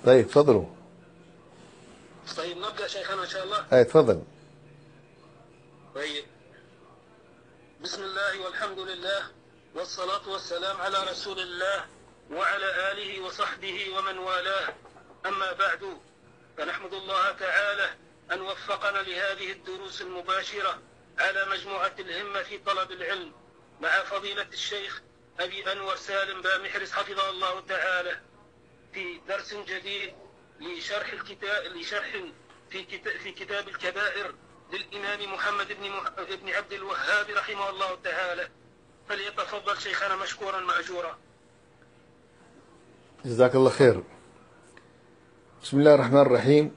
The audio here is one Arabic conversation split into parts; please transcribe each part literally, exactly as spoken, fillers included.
طيب تفضلوا. طيب نبدأ شيخنا إن شاء الله. اي تفضل. طيب، بسم الله والحمد لله والصلاة والسلام على رسول الله وعلى آله وصحبه ومن والاه. أما بعد، فنحمد الله تعالى أن وفقنا لهذه الدروس المباشرة على مجموعة الهمة في طلب العلم مع فضيلة الشيخ أبي أنور سالم بامحرز حفظه الله تعالى في درس جديد لشرح الكتاب لشرح في كتاب في كتاب الكبائر للإمام محمد بن مح... بن عبد الوهاب رحمه الله تعالى. فليتفضل شيخنا مشكورا مأجورا. جزاك الله خير. بسم الله الرحمن الرحيم.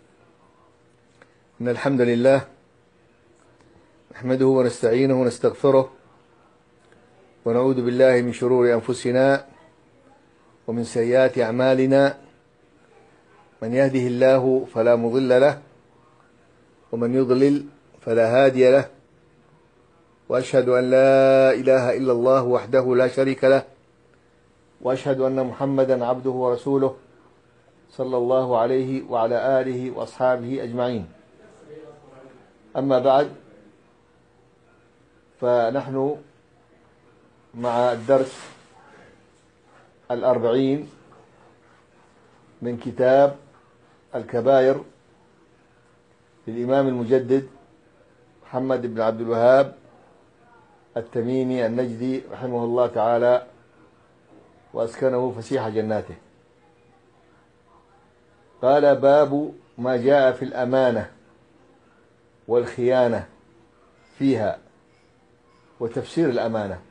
إن الحمد لله نحمده ونستعينه ونستغفره ونعوذ بالله من شرور أنفسنا ومن سيئات أعمالنا. من يهده الله فلا مضل له ومن يضلل فلا هادي له، وأشهد أن لا إله إلا الله وحده لا شريك له، وأشهد أن محمدا عبده ورسوله صلى الله عليه وعلى آله وأصحابه أجمعين. أما بعد، فنحن مع الدرس الأربعين من كتاب الكبائر للإمام المجدد محمد بن عبد الوهاب التميمي النجدي رحمه الله تعالى وأسكنه فسيح جناته. قال: باب ما جاء في الأمانة والخيانة فيها وتفسير الأمانة.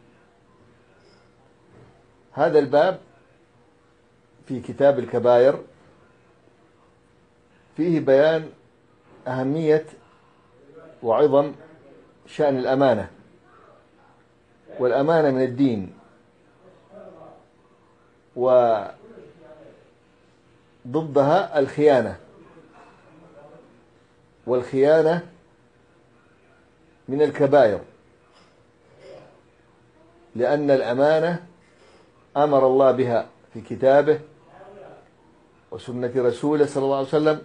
هذا الباب في كتاب الكبائر فيه بيان أهمية وعظم شأن الأمانة، والأمانة من الدين، وضدها الخيانة، والخيانة من الكبائر، لأن الأمانة أمر الله بها في كتابه وسنة رسوله صلى الله عليه وسلم،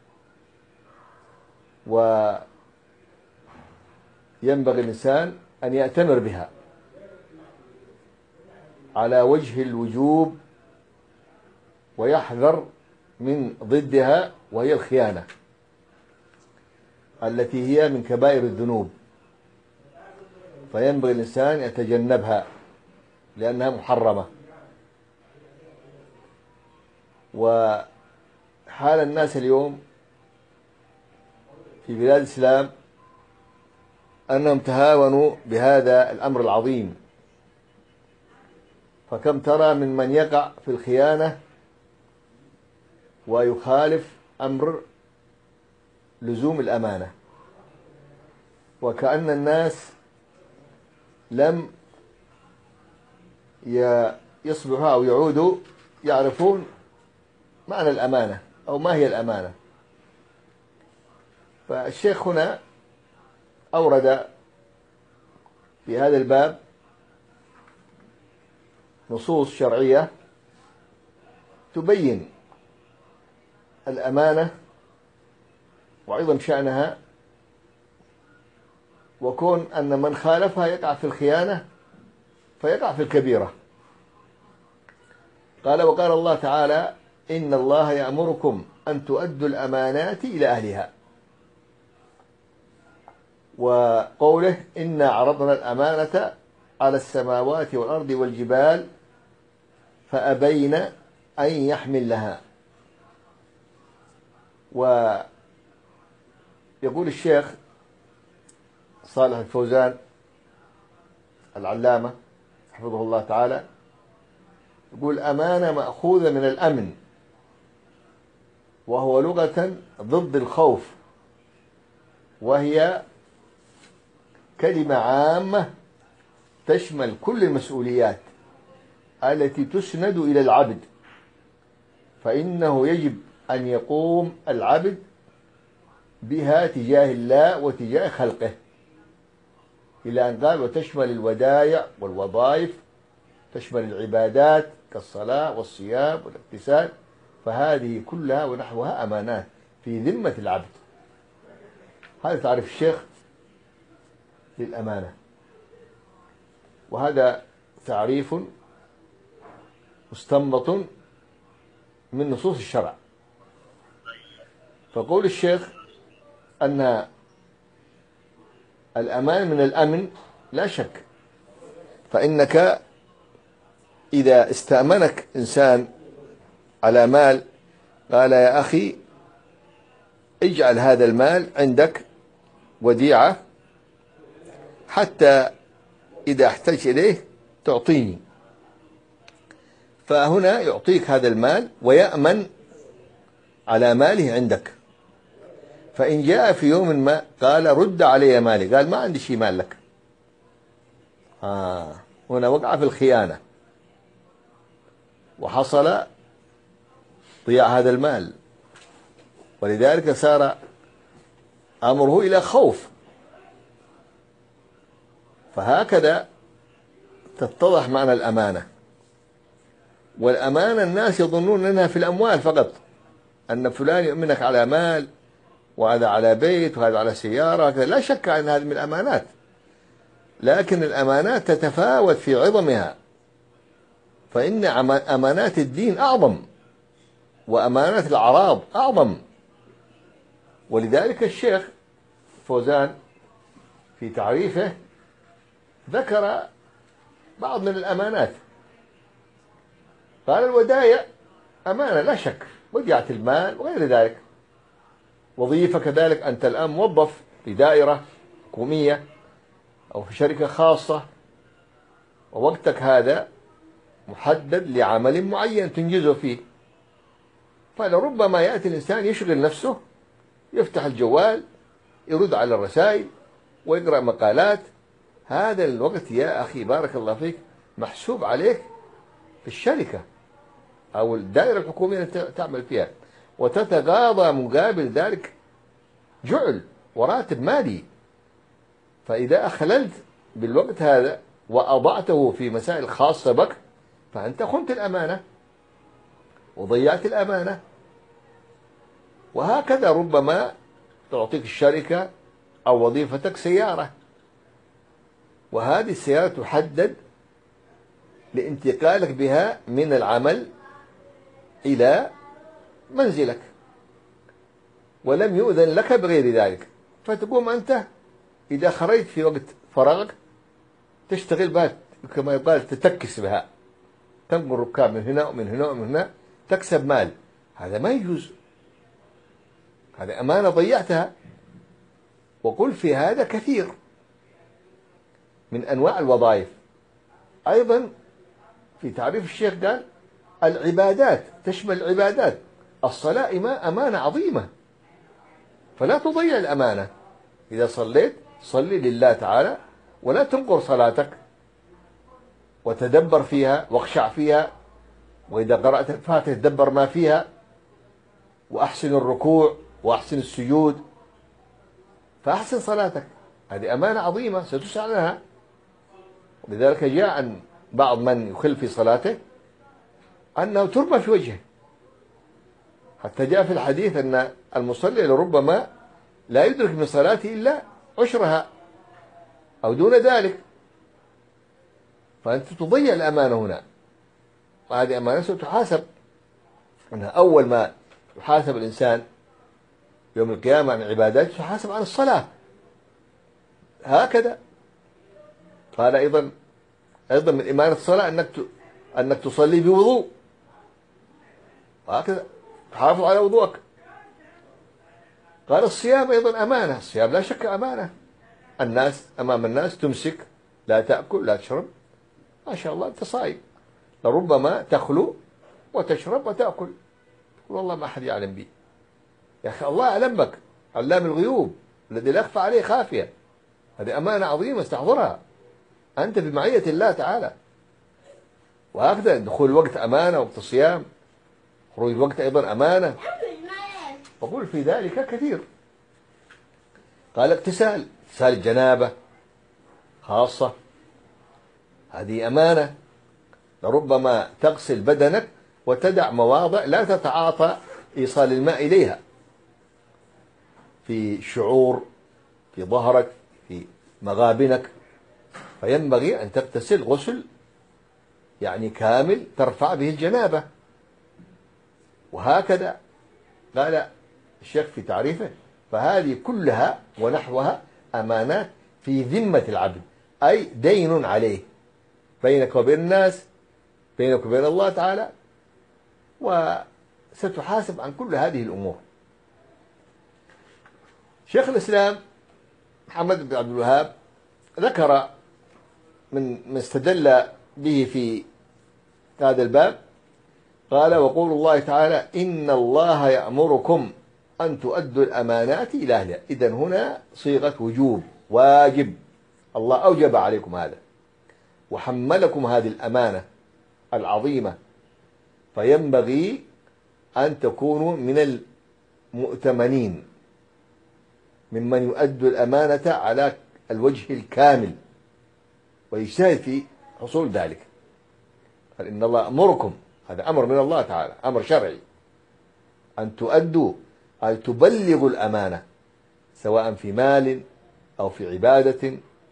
وينبغي الإنسان أن يأتمر بها على وجه الوجوب ويحذر من ضدها، وهي الخيانة التي هي من كبائر الذنوب، فينبغي الإنسان يتجنبها لأنها محرمة. وحال الناس اليوم في بلاد الإسلام أنهم تهاونوا بهذا الأمر العظيم، فكم ترى من من يقع في الخيانة ويخالف أمر لزوم الأمانة، وكأن الناس لم يصبحوا أو يعودوا يعرفون معنى الأمانة أو ما هي الأمانة. فالشيخ هنا أورد في هذا الباب نصوص شرعية تبين الأمانة وعظم شأنها، وكون أن من خالفها يقع في الخيانة فيقع في الكبيرة. قال: وقال الله تعالى: إن الله يأمركم أن تؤدوا الأمانات إلى أهلها. وقوله: إنا عرضنا الأمانة على السماوات والأرض والجبال فأبين أن يحملنها. ويقول الشيخ صالح الفوزان العلامة حفظه الله تعالى، يقول: أمانة مأخوذة من الأمن، وهو لغة ضد الخوف، وهي كلمة عامة تشمل كل المسؤوليات التي تسند إلى العبد، فإنه يجب أن يقوم العبد بها تجاه الله وتجاه خلقه، إلى أن قال: وتشمل الودائع والوظائف، تشمل العبادات كالصلاة والصيام والاغتسال، فهذه كلها ونحوها أمانات في ذمة العبد. هذا تعريف الشيخ للأمانة، وهذا تعريف مستنبط من نصوص الشرع. فقول الشيخ أن الأمان من الأمن لا شك، فإنك إذا استأمنك إنسان على مال قال يا أخي اجعل هذا المال عندك وديعة حتى إذا احتجت إليه تعطيني، فهنا يعطيك هذا المال ويأمن على ماله عندك. فإن جاء في يوم ما قال رد علي مالي، قال ما عندي شيء مال لك، آه هنا وقع في الخيانة وحصل ضياع هذا المال، ولذلك صار أمره إلى خوف. فهكذا تتضح معنى الأمانة. والأمانة الناس يظنون أنها في الأموال فقط، أن فلان يؤمنك على مال وهذا على بيت وهذا على سيارة، لا شك أن هذه من الأمانات، لكن الأمانات تتفاوت في عظمها، فإن أمانات الدين أعظم وأمانات الأعراض أعظم. ولذلك الشيخ فوزان في تعريفه ذكر بعض من الأمانات، قال الودائع أمانة لا شك، وديعة المال وغير ذلك. وظيفة كذلك، أنت الآن موظف في دائرة حكومية أو في شركة خاصة، ووقتك هذا محدد لعمل معين تنجزه فيه، فلربما يأتي الإنسان يشغل نفسه، يفتح الجوال يرد على الرسائل ويقرأ مقالات. هذا الوقت يا أخي بارك الله فيك محسوب عليك في الشركة أو الدائرة الحكومية التي تعمل فيها، وتتقاضى مقابل ذلك جعل وراتب مالي. فإذا أخللت بالوقت هذا وأضعته في مسائل خاصة بك فأنت خنت الأمانة وضيعت الأمانة. وهكذا ربما تعطيك الشركة أو وظيفتك سيارة، وهذه السيارة تحدد لانتقالك بها من العمل إلى منزلك، ولم يؤذن لك بغير ذلك، فتقوم أنت إذا خرجت في وقت فراغك تشتغل بها كما يقال تتكس بها، تنقل ركاب من هنا ومن هنا ومن هنا تكسب مال. هذا ما يجوز، هذه أمانة ضيعتها. وقل في هذا كثير من أنواع الوظائف. أيضا في تعريف الشيخ قال العبادات تشمل العبادات، الصلاة أمانة عظيمة، فلا تضيع الأمانة. إذا صليت صلي لله تعالى ولا تنقر صلاتك، وتدبر فيها واخشع فيها، وإذا قرأت الفاتحة تدبر ما فيها، وأحسن الركوع وأحسن السجود، فأحسن صلاتك. هذه أمانة عظيمة ستسأل عنها. ولذلك جاء عن بعض من يخل في صلاته أنه ترمى في وجهه، حتى جاء في الحديث أن المصلي لربما لا يدرك من صلاته إلا عشرها أو دون ذلك، فأنت تضيع الأمانة هنا. وهذه أمانة ستحاسب أنها أول ما يحاسب الإنسان يوم القيامة عن عباداته يحاسب عن الصلاة. هكذا قال أيضا أيضا من إمانة الصلاة أنك أنك تصلي بوضوء، وهكذا تحافظ على وضوءك. قال الصيام أيضا أمانة، الصيام لا شك أمانة. الناس أمام الناس تمسك لا تأكل لا تشرب، ما شاء الله أنت صايم، لربما تخلو وتشرب وتأكل والله ما أحد يعلم بي. يا أخي الله أعلم بك، علام الغيوب الذي لا يخفى عليه خافية. هذه أمانة عظيمة استحضرها، أنت بمعية الله تعالى. وهكذا دخول الوقت أمانة، وقت الصيام، خروج الوقت أيضا أمانة. وقول في ذلك كثير. قال اغتسال، اغتسال الجنابة خاصة، هذه أمانة، لربما تغسل بدنك وتدع مواضع لا تتعاطى إيصال الماء إليها، في شعور، في ظهرك، في مغابنك، فينبغي أن تغتسل غسل يعني كامل ترفع به الجنابة. وهكذا قال الشيخ في تعريفه: فهذه كلها ونحوها أمانات في ذمة العبد، أي دين عليه بينك وبين الناس، بينك وبين الله تعالى، وستحاسب عن كل هذه الأمور. شيخ الإسلام محمد بن عبد الوهاب ذكر من ما استدل به في هذا الباب، قال: وقول الله تعالى: إن الله يأمركم أن تؤدوا الأمانات إلى أهلها. إذن هنا صيغة وجوب، واجب، الله أوجب عليكم هذا وحملكم هذه الأمانة العظيمة، فينبغي أن تكونوا من المؤتمنين، ممن يؤدوا الأمانة على الوجه الكامل ويجتهد في حصول ذلك. فإن الله أمركم، هذا أمر من الله تعالى، أمر شرعي، أن تؤدوا أي تبلغوا الأمانة، سواء في مال أو في عبادة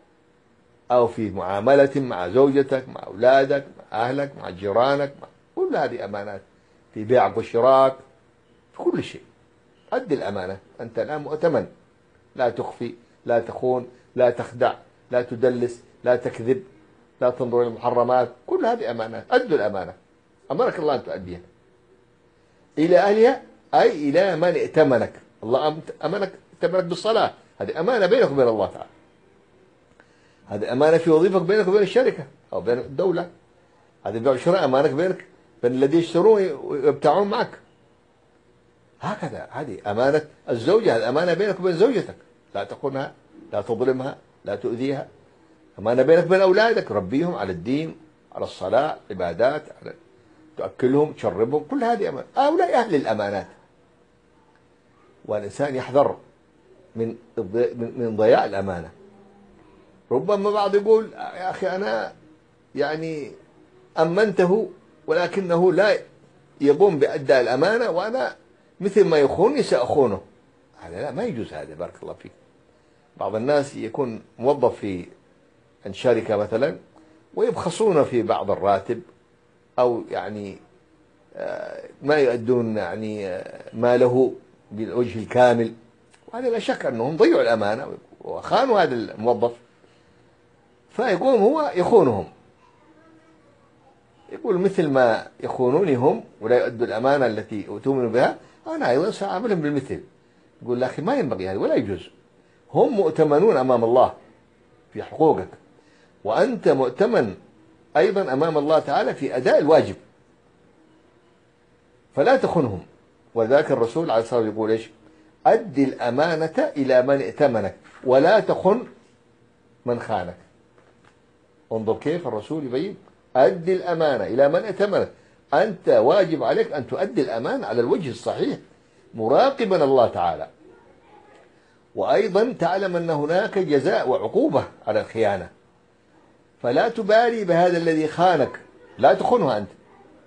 أو في معاملة مع زوجتك، مع أولادك، مع أهلك، مع جيرانك، مع كل هذه أمانات، في بيعك وشراك، في كل شيء. أدي الأمانة، أنت الآن مؤتمن، لا تخفي، لا تخون، لا تخدع، لا تدلس، لا تكذب، لا تنظر إلى المحرمات، كل هذه أمانات. أدوا الأمانة، أمرك الله أن تؤديها إلى أهلها، أي إلى من ائتمنك. الله أمنك، ائتمنك بالصلاة، هذه أمانة بينك وبين الله تعالى. هذه أمانة في وظيفك بينك وبين الشركة أو بين الدولة. هذه بيع وشراء أمانة بينك بين الذين يشترون ويبتاعون معك. هكذا هذه أمانة الزوجة، هذه أمانة بينك وبين زوجتك، لا تخونها، لا تظلمها، لا تؤذيها. أمانة بينك وبين أولادك، ربيهم على الدين، على الصلاة، عبادات، على تأكلهم، تشربهم، كل هذه أمانة. هؤلاء أهل الأمانات. والإنسان يحذر من من ضياع الأمانة. ربما بعض يقول: يا أخي أنا يعني أمنته ولكنه لا يقوم بأداء الأمانة، وأنا مثل ما يخونني سأخونه. هذا لا، ما يجوز هذا، بارك الله فيك. بعض الناس يكون موظف في شركة مثلا ويبخسون في بعض الراتب، أو يعني ما يؤدون يعني ماله بالوجه الكامل، وهذا لا شك أنهم ضيعوا الأمانة وخانوا هذا الموظف، فيقوم هو يخونهم، يقول: مثل ما يخونوني هم ولا يؤدوا الأمانة التي أؤتمنوا بها، أنا أيضا سأعملهم بالمثل. يقول: يا أخي ما ينبغي هذا ولا يجوز. هم مؤتمنون أمام الله في حقوقك، وأنت مؤتمن أيضا أمام الله تعالى في أداء الواجب، فلا تخنهم. وذاك الرسول عليه الصلاة والسلام يقول: إيش؟ أدي الأمانة إلى من ائتمنك ولا تخن من خانك. انظر كيف الرسول يبين: أدي الأمانة إلى من ائتمنك، أنت واجب عليك أن تؤدي الأمانة على الوجه الصحيح، مراقبا الله تعالى، وأيضا تعلم أن هناك جزاء وعقوبة على الخيانة، فلا تبالي بهذا الذي خانك، لا تخنه أنت.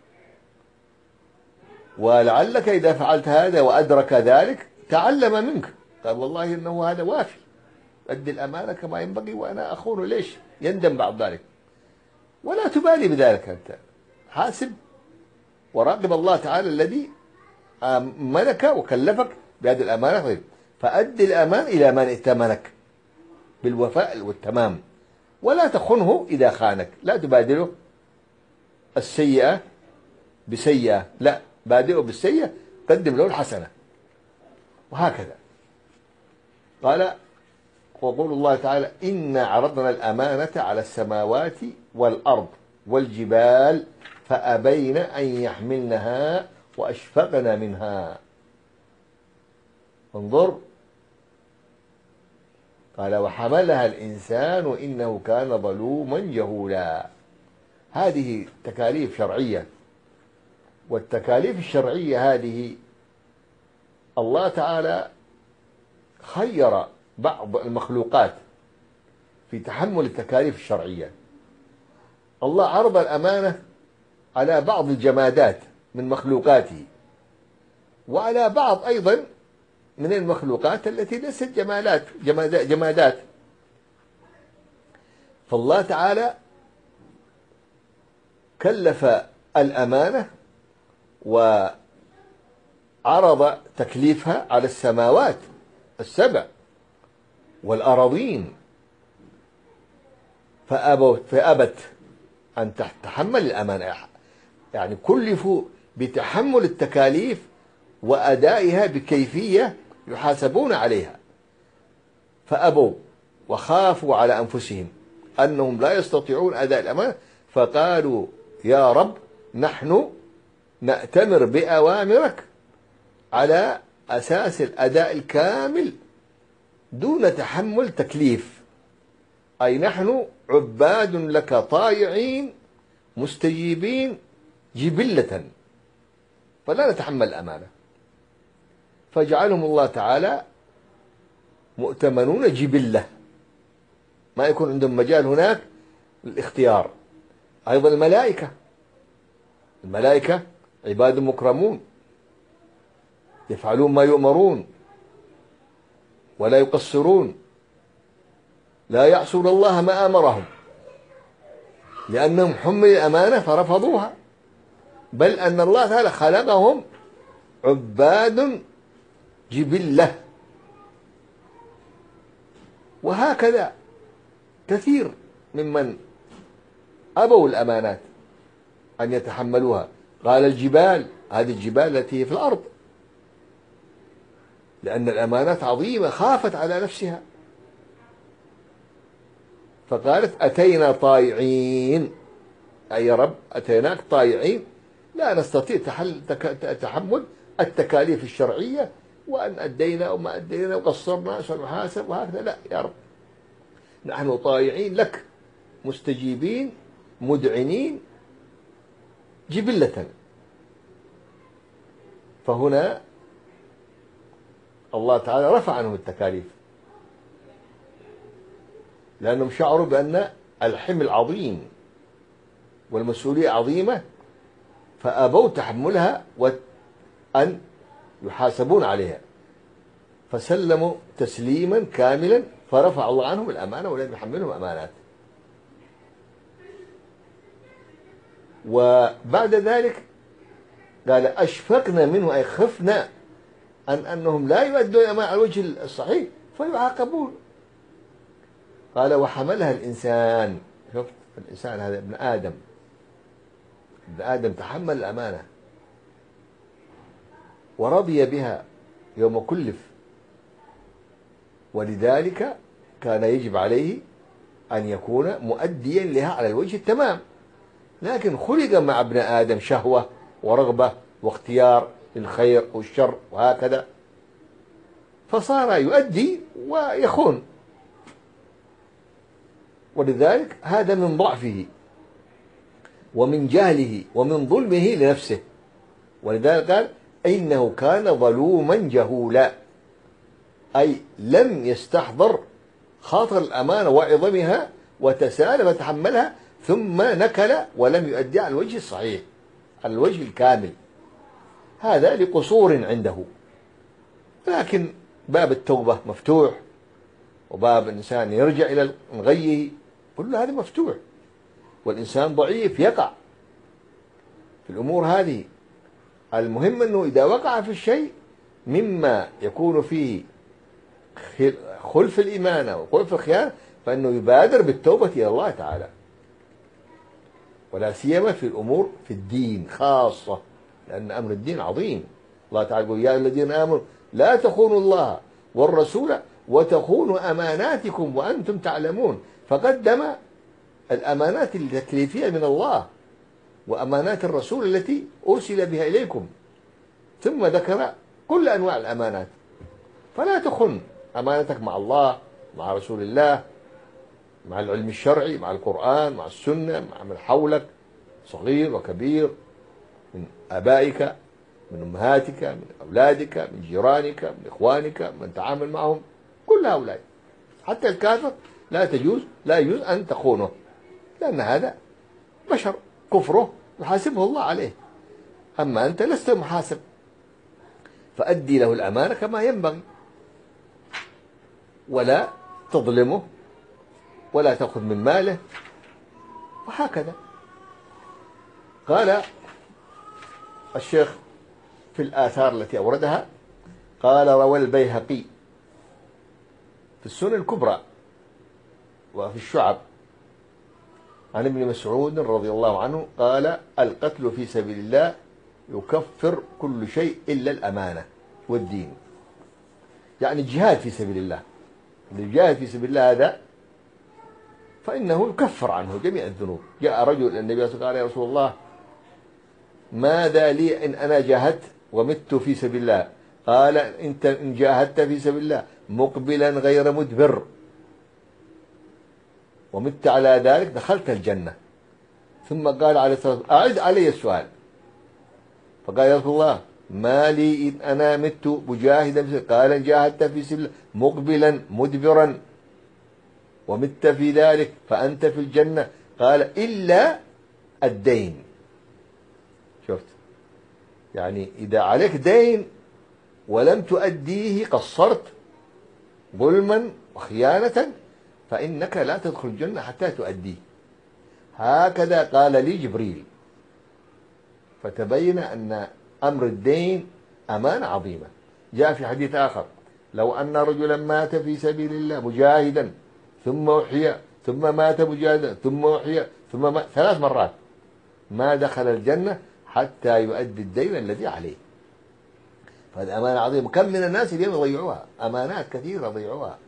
ولعلك إذا فعلت هذا وأدرك ذلك تعلم منك، قال: والله إنه هذا وافي، أدي الأمانة كما ينبغي وأنا أخونه، ليش؟ يندم بعد ذلك. ولا تبالي بذلك، أنت حاسب وراقب الله تعالى الذي أمنك وكلفك بهذه الأمانة، فأدي الأمان إلى من ائتمنك بالوفاء والتمام، ولا تخنه إذا خانك. لا تبادله السيئة بسيئة، لا، بادئه بالسيئة قدم له الحسنة، وهكذا. قال: وقول الله تعالى: إنا عرضنا الأمانة على السماوات والأرض والجبال فأبين أن يحملنها وأشفقن منها. انظر، قال: وحملها الإنسان إنه كان ظلوما جهولا. هذه تكاليف شرعية، والتكاليف الشرعية هذه الله تعالى خير بعض المخلوقات في تحمل التكاليف الشرعية. الله عرض الأمانة على بعض الجمادات من مخلوقاته، وعلى بعض أيضا من المخلوقات التي ليست جمالات جمادات. فالله تعالى كلف الأمانة وعرض تكليفها على السماوات السبع والأراضين، فأبوا فأبت أن تتحمل الأمانة، يعني كلفوا بتحمل التكاليف وأدائها بكيفية يحاسبون عليها، فأبوا وخافوا على أنفسهم أنهم لا يستطيعون أداء الأمانة، فقالوا يا رب نحن نأتمر بأوامرك على أساس الأداء الكامل دون تحمل تكليف، أي نحن عباد لك طائعين مستجيبين جبلة، فلا نتحمل الأمانة. فجعلهم الله تعالى مؤتمنون جبلة، ما يكون عندهم مجال هناك للاختيار. أيضا الملائكة الملائكة عباد مكرمون يفعلون ما يؤمرون ولا يقصرون، لا يعصون الله ما أمرهم لأنهم حملوا الأمانة فرفضوها، بل أن الله تعالى خلقهم عباد جبلة. وهكذا كثير ممن أبوا الأمانات أن يتحملوها. قال الجبال، هذه الجبال التي في الأرض، لأن الأمانات عظيمة، خافت على نفسها فقالت أتينا طائعين، أي يا رب أتيناك طائعين لا نستطيع تحمل التكاليف الشرعية، وأن أدينا وما أدينا وقصرنا سنحاسب وهكذا، لا يا رب نحن طائعين لك مستجيبين مدعنين جبلة. فهنا الله تعالى رفع عنهم التكاليف لأنهم شعروا بأن الحمل عظيم والمسؤولية عظيمة، فأبوا تحملها وأن يحاسبون عليها، فسلموا تسليما كاملا، فرفع الله عنهم الأمانة ولم يحملهم أمانات. وبعد ذلك قال أشفقنا منه، أي خفنا أن أنهم لا يؤدون الأمانة على الوجه الصحيح فيعاقبون. قال وحملها الإنسان، شفت الإنسان هذا ابن آدم، ابن آدم تحمل الأمانة ورضي بها يوم كلف، ولذلك كان يجب عليه أن يكون مؤديا لها على الوجه التمام، لكن خلق مع ابن آدم شهوة ورغبة واختيار للخير والشر وهكذا، فصار يؤدي ويخون، ولذلك هذا من ضعفه ومن جهله ومن ظلمه لنفسه. ولذلك قال إنه كان ظلوما جهولا، أي لم يستحضر خاطر الأمانة وعظمها وتسالم وتحملها، ثم نكل ولم يؤدي على الوجه الصحيح على الوجه الكامل، هذا لقصور عنده. لكن باب التوبة مفتوح، وباب الإنسان يرجع إلى غيه كل هذا مفتوح، والإنسان ضعيف يقع في الأمور هذه. المهم أنه إذا وقع في الشيء مما يكون فيه خلف الإيمان وخلف الخيانة فإنه يبادر بالتوبة إلى الله تعالى، ولا سيما في الأمور في الدين خاصة، لأن أمر الدين عظيم. الله تعالى يقول يا الذين آمنوا لا تخونوا الله والرسول وتخونوا أماناتكم وأنتم تعلمون، فقدم الأمانات التكليفية من الله وأمانات الرسول التي أرسل بها إليكم، ثم ذكر كل أنواع الأمانات. فلا تخن أمانتك مع الله، مع رسول الله، مع العلم الشرعي، مع القرآن، مع السنة، مع من حولك صغير وكبير، من آبائك، من أمهاتك، من أولادك، من جيرانك، من إخوانك، من تعامل معهم، كل هؤلاء حتى الكافر لا تجوز لا يجوز أن تخونه، لأن هذا بشر كفره يحاسبه الله عليه. أما أنت لست محاسب، فأدي له الأمانة كما ينبغي، ولا تظلمه ولا تأخذ من ماله، وهكذا. قال الشيخ في الآثار التي أوردها، قال: روى البيهقي في السنن الكبرى وفي الشعب عن ابن مسعود رضي الله عنه قال: القتل في سبيل الله يكفر كل شيء إلا الأمانة والدين. يعني الجهاد في سبيل الله، الجهاد في سبيل الله هذا فإنه يكفر عنه جميع الذنوب. جاء رجل إلى النبي صلى الله عليه وسلم قال: يا رسول الله، ماذا لي إن أنا جاهدت ومت في سبيل الله؟ قال: أنت إن جاهدت في سبيل الله مقبلا غير مدبر ومت على ذلك دخلت الجنة. ثم قال عليه الصلاة والسلام: أعد علي السؤال. فقال: يا رسول الله، ما لي إن أنا مت مجاهدا في سبيل الله؟ قال: إن جاهدت في سبيل الله مقبلا مدبرا ومت في ذلك فأنت في الجنة. قال: إلا الدين. شفت؟ يعني إذا عليك دين ولم تؤديه، قصرت ظلما وخيانة، فإنك لا تدخل الجنة حتى تؤديه. هكذا قال لي جبريل. فتبين أن أمر الدين أمانة عظيمة. جاء في حديث آخر: لو أن رجلا مات في سبيل الله مجاهدا ثم أحيى ثم مات مجاهدا ثم أحيى ثم مات ثلاث مرات ما دخل الجنة حتى يؤدي الدين الذي عليه. فهذه أمانة عظيمة. كم من الناس اليوم يضيعوها، أمانات كثيرة يضيعوها،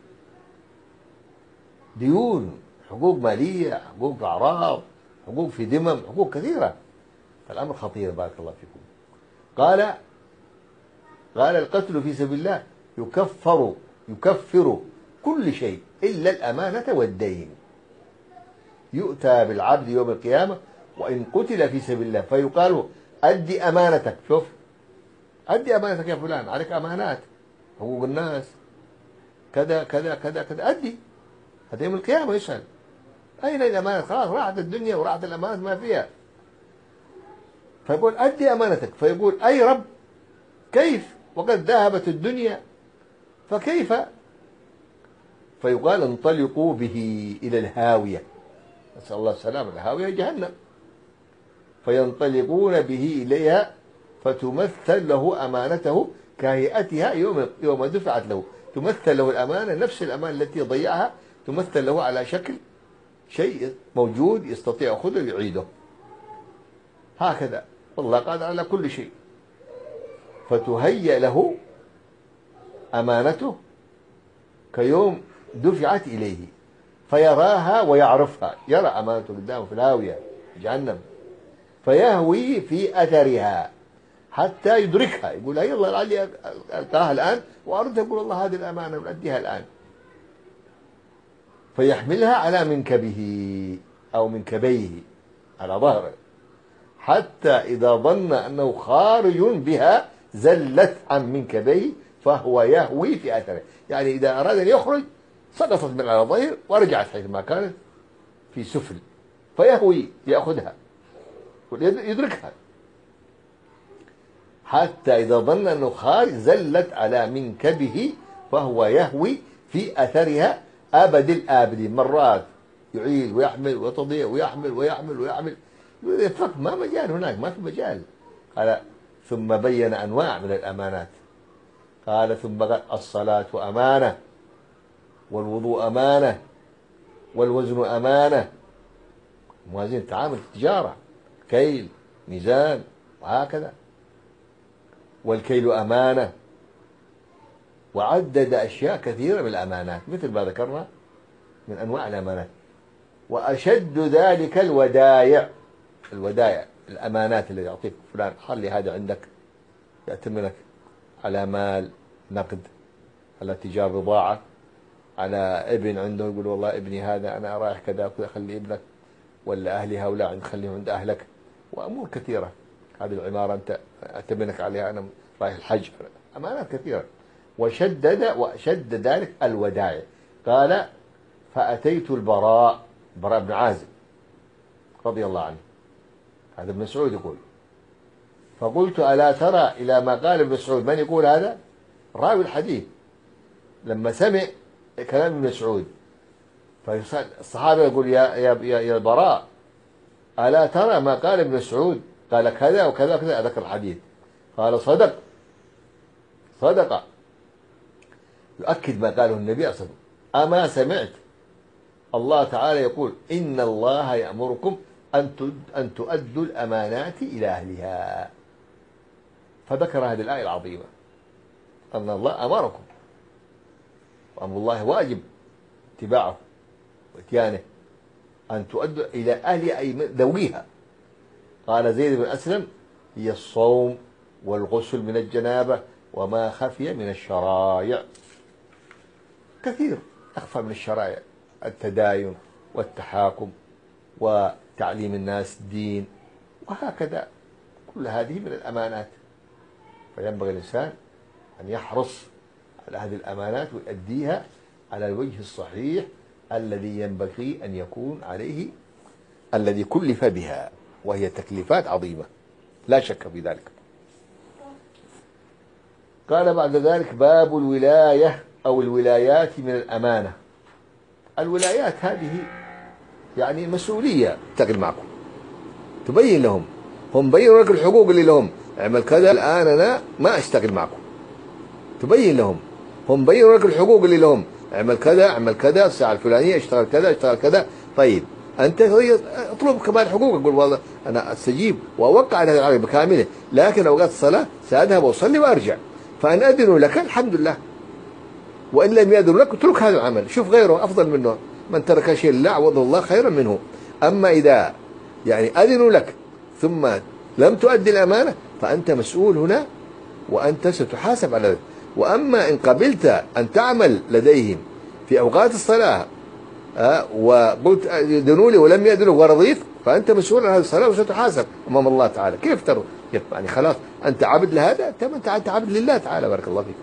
ديون، حقوق مالية، حقوق في أعراض، حقوق في ذمم، حقوق كثيرة. فالأمر خطير. بارك الله فيكم. قال قال القتل في سبيل الله يكفر يكفر كل شيء إلا الأمانة والدين. يؤتى بالعبد يوم القيامة وإن قتل في سبيل الله فيقال: أدي أمانتك. شوف، أدي أمانتك يا فلان، عليك أمانات، حقوق الناس، كذا كذا كذا كذا، أدي. هذا يوم القيامة يسأل: أين الأمانة؟ خلاص راحت الدنيا وراحت الأمانة ما فيها. فيقول: أدي أمانتك. فيقول: أي رب، كيف وقد ذهبت الدنيا؟ فكيف؟ فيقال: انطلقوا به إلى الهاوية. نسأل الله السلامة. الهاوية جهنم. فينطلقون به إليها فتمثل له أمانته كهيئتها يوم يوم دفعت له. تمثل له الأمانة، نفس الأمانة التي ضيعها تمثل له على شكل شيء موجود يستطيع أخذه ويعيده. هكذا والله قادر على كل شيء. فتهيأ له أمانته كيوم دفعت إليه، فيراها ويعرفها. يرى أمانته قدامه في الهاوية جهنم، فيهوي في أثرها حتى يدركها. يقول: يلا لعلي ألقاها الآن وأردها. يقول: الله هذه الأمانة ونأديها الآن. فيحملها على منكبه أو منكبيه، على ظهره، حتى إذا ظن أنه خارج بها زلت عن منكبيه فهو يهوي في أثره. يعني إذا أراد أن يخرج سقطت من على ظهر ورجعت حيث ما كانت في سفل، فيهوي يأخذها يدركها حتى إذا ظن أنه خارج زلت على منكبه فهو يهوي في أثرها أبد الآبدين. مرات يعيد ويحمل وتضيع ويحمل ويحمل ويحمل، فك ما مجال هناك، ما في مجال. قال: ثم بين أنواع من الأمانات. قال: ثم قال: الصلاة أمانة، والوضوء أمانة، والوزن أمانة. موازين تعامل التجارة، كيل، ميزان، وهكذا. والكيل أمانة. وعدد أشياء كثيرة من الأمانات مثل ما ذكرنا من أنواع الأمانات. وأشد ذلك الودائع. الودائع الأمانات اللي يعطيك فلان: خلي هذا عندك، يأتمنك على مال نقد، على تجار بضاعة، على ابن عنده يقول: والله ابني هذا أنا رايح كذا كذا، خلي ابنك، ولا أهلي هؤلاء عند خليهم عند أهلك، وأمور كثيرة. هذه العمارة أنت أتمنك عليها، أنا رايح الحج. أمانات كثيرة. وشدد وشد ذلك الودائع. قال: فأتيت البراء براء بن عازب رضي الله عنه، هذا ابن مسعود يقول: فقلت ألا ترى إلى ما قال ابن مسعود. من يقول هذا؟ راوي الحديث لما سمع كلام ابن مسعود، فالصحابة يقول يا يا يا يا البراء ألا ترى ما قال ابن مسعود؟ قال كذا وكذا وكذا، ذكر الحديث. قال صدق صدق، يؤكد ما قاله النبي صلى الله عليه وسلم. أما سمعت الله تعالى يقول إن الله يأمركم أن أن تؤدوا الأمانات إلى أهلها، فذكر هذه الآية العظيمة أن الله أمركم، وأمر الله واجب اتباعه واتيانه، أن تؤدوا إلى أهل أي ذويها. قال زيد بن أسلم هي الصوم والغسل من الجنابة وما خفي من الشرائع. كثير أخفى من الشرائع، التداين والتحاكم وتعليم الناس الدين وهكذا، كل هذه من الأمانات. فينبغي الإنسان أن يحرص على هذه الأمانات ويؤديها على الوجه الصحيح الذي ينبغي أن يكون عليه، الذي كلف بها، وهي تكليفات عظيمة لا شك في ذلك. قال بعد ذلك باب الولاية أو الولايات من الأمانة. الولايات هذه يعني مسؤولية تقل معكم، تبين لهم، هم بينوا لك الحقوق اللي لهم، اعمل كذا الآن أنا ما أشتغل معكم. تبين لهم، هم بينوا لك الحقوق اللي لهم، اعمل كذا اعمل كذا الساعة الفلانية اشتغل كذا اشتغل كذا. طيب أنت اطلب كمان حقوقك، قول والله أنا أستجيب وأوقع على هذا العمل بكامله، لكن أوقات الصلاة سأذهب وأصلي وأرجع، فأن أذنوا لك الحمد لله، وإن لم يأذنوا لك اترك هذا العمل، شوف غيره أفضل منه، من ترك شيء لله عوضه الله خيرا منه. أما إذا يعني أذنوا لك ثم لم تؤدي الأمانة فأنت مسؤول هنا وأنت ستحاسب على ذلك. وأما إن قبلت أن تعمل لديهم في أوقات الصلاة أه وقلت أذنوا لي ولم يأذنوا ورضيت، فأنت مسؤول عن هذه الصلاة وستحاسب أمام الله تعالى. كيف ترى؟ يعني خلاص أنت عبد لهذا، أنت عبد لله تعالى. بارك الله فيك.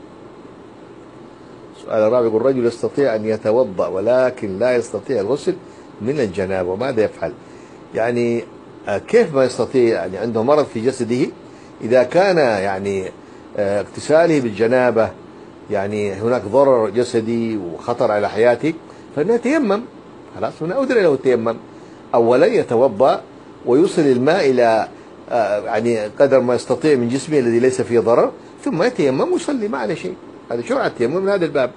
سؤال الرابع يقول الرجل يستطيع أن يتوضأ ولكن لا يستطيع الغسل من الجنابة، وماذا يفعل؟ يعني كيف ما يستطيع؟ يعني عنده مرض في جسده، إذا كان يعني اغتساله بالجنابة يعني هناك ضرر جسدي وخطر على حياته فإنه يتيمم، خلاص هنا أذن له التيمم. أولا يتوضأ ويوصل الماء إلى يعني قدر ما يستطيع من جسمه الذي ليس فيه ضرر، ثم يتيمم ويصلي ما عليه شيء. هذا شرع التيمم من هذا الباب.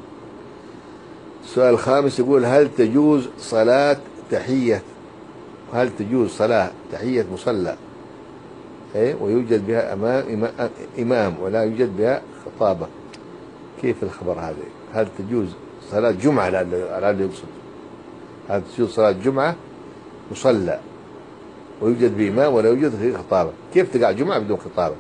السؤال الخامس يقول هل تجوز صلاة تحية هل تجوز صلاة تحية مصلى ايه ويوجد بها امام امام ولا يوجد بها خطابة؟ كيف الخبر هذا؟ هل تجوز صلاة جمعة على هذا يقصد؟ هل تجوز صلاة جمعة مصلى ويوجد بإمام ولا يوجد فيه خطابة؟ كيف تقع جمعة بدون خطابة؟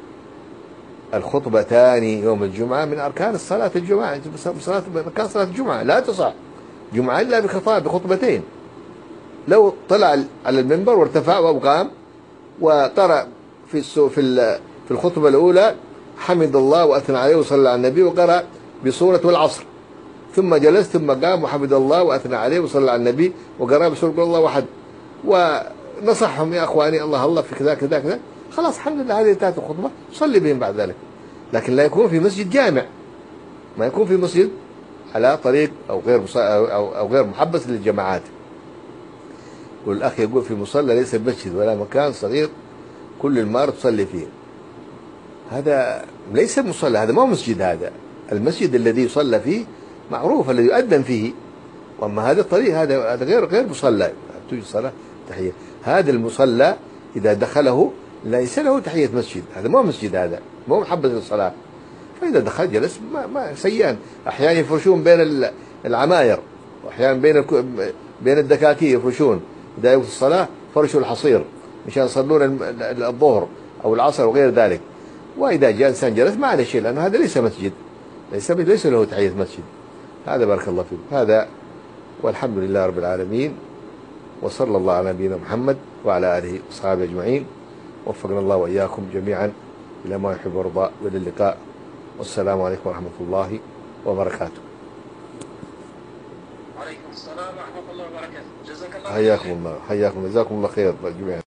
الخطبتان يوم الجمعة من أركان الصلاة الجمعة، صلاة أركان صلاة الجمعة لا تصح جمعة إلا بخطاب بخطبتين. لو طلع على المنبر وارتفع وقام وقرأ في في في الخطبة الأولى حمد الله وأثنى عليه وصلى على النبي وقرأ بسورة والعصر، ثم جلس ثم قام وحمد الله وأثنى عليه وصلى على النبي وقرأ بسورة قل الله واحد، ونصحهم يا أخواني الله الله في كذا كذا كذا، خلاص الحمد لله هذه انتهت الخطبة، صلي بهم بعد ذلك. لكن لا يكون في مسجد جامع، ما يكون في مسجد على طريق أو غير أو أو غير محبس للجماعات. والأخ يقول في مصلى ليس مسجد ولا مكان صغير كل المار تصلي فيه، هذا ليس مصلى، هذا ما هو مسجد. هذا المسجد الذي يصلى فيه معروف الذي يؤذن فيه، وأما هذا الطريق هذا هذا غير غير مصلى توجد صلاة تحية. هذا المصلى إذا دخله ليس له تحية مسجد، هذا ما هو مسجد، هذا ما هو محبس للصلاة. فإذا دخل جلس ما ما سيان، أحيانا يفرشون بين العماير وأحيانا بين بين الدكاكين يفرشون، إذا يوقف الصلاة فرشوا الحصير مشان يصلون الظهر أو العصر وغير ذلك. وإذا جاء إنسان جلس ما عليه شيء، لأنه هذا ليس مسجد، ليس ليس له تحية مسجد. هذا بارك الله فيكم. هذا والحمد لله رب العالمين، وصلى الله على نبينا محمد وعلى آله وصحبه أجمعين. وفقنا الله وإياكم جميعا إلى ما يحب ويرضى، وإلى اللقاء، والسلام عليكم ورحمة الله وبركاته. وعليكم السلام ورحمة الله وبركاته. جزاك الله خير. حياكم الله، حياكم، جزاكم الله خير جميعا.